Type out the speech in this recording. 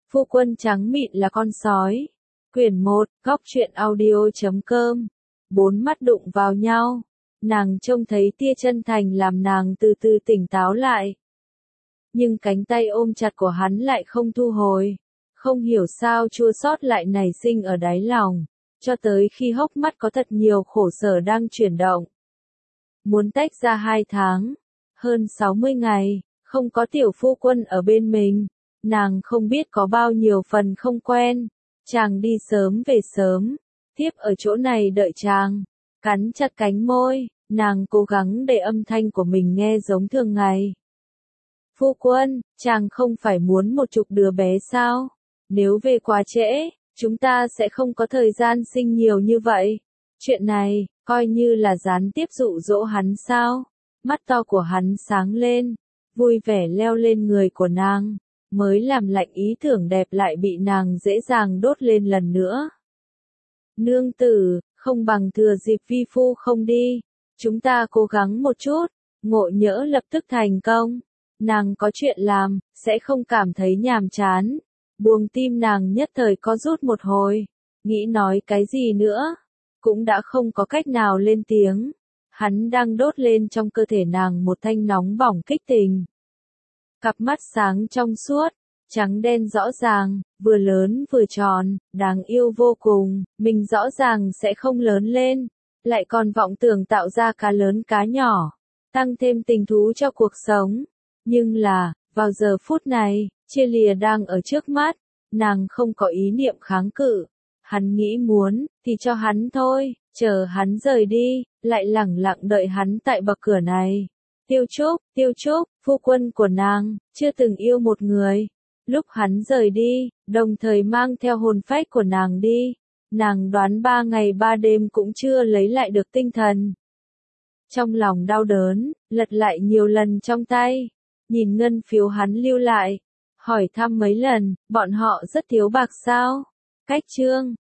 Phu quân trắng mịn là con sói. Quyển 1, góc truyện audio.com. Bốn mắt đụng vào nhau. Nàng trông thấy tia chân thành làm nàng từ từ tỉnh táo lại. Nhưng cánh tay ôm chặt của hắn lại không thu hồi. Không hiểu sao chua xót lại nảy sinh ở đáy lòng. Cho tới khi hốc mắt có thật nhiều khổ sở đang chuyển động. Muốn tách ra 2 tháng. Hơn 60 ngày. Không có tiểu phu quân ở bên mình. Nàng không biết có bao nhiêu phần không quen. Chàng đi sớm về sớm. Tiếp ở chỗ này đợi chàng. Cắn chặt cánh môi. Nàng cố gắng để âm thanh của mình nghe giống thường ngày. Phu quân, chàng không phải muốn một chục đứa bé sao? Nếu về quá trễ, chúng ta sẽ không có thời gian sinh nhiều như vậy. Chuyện này, coi như là gián tiếp dụ dỗ hắn sao? Mắt to của hắn sáng lên, vui vẻ leo lên người của nàng, mới làm lạnh ý tưởng đẹp lại bị nàng dễ dàng đốt lên lần nữa. Nương tử, không bằng thừa dịp vi phu không đi, chúng ta cố gắng một chút, ngộ nhỡ lập tức thành công. Nàng có chuyện làm, sẽ không cảm thấy nhàm chán. Buông tim nàng nhất thời có rút một hồi, nghĩ nói cái gì nữa, cũng đã không có cách nào lên tiếng. Hắn đang đốt lên trong cơ thể nàng một thanh nóng bỏng kích tình. Cặp mắt sáng trong suốt, trắng đen rõ ràng, vừa lớn vừa tròn, đáng yêu vô cùng, mình rõ ràng sẽ không lớn lên, lại còn vọng tưởng tạo ra cá lớn cá nhỏ, tăng thêm tình thú cho cuộc sống. Nhưng là, vào giờ phút này, chia lìa đang ở trước mắt, nàng không có ý niệm kháng cự. Hắn nghĩ muốn, thì cho hắn thôi, chờ hắn rời đi, lại lẳng lặng đợi hắn tại bậc cửa này. Tiêu Trúc, phu quân của nàng, chưa từng yêu một người. Lúc hắn rời đi, đồng thời mang theo hồn phách của nàng đi. Nàng đoán 3 ngày 3 đêm cũng chưa lấy lại được tinh thần. Trong lòng đau đớn, lật lại nhiều lần trong tay. Nhìn ngân phiếu hắn lưu lại. Hỏi thăm mấy lần, bọn họ rất thiếu bạc sao? Cách chương.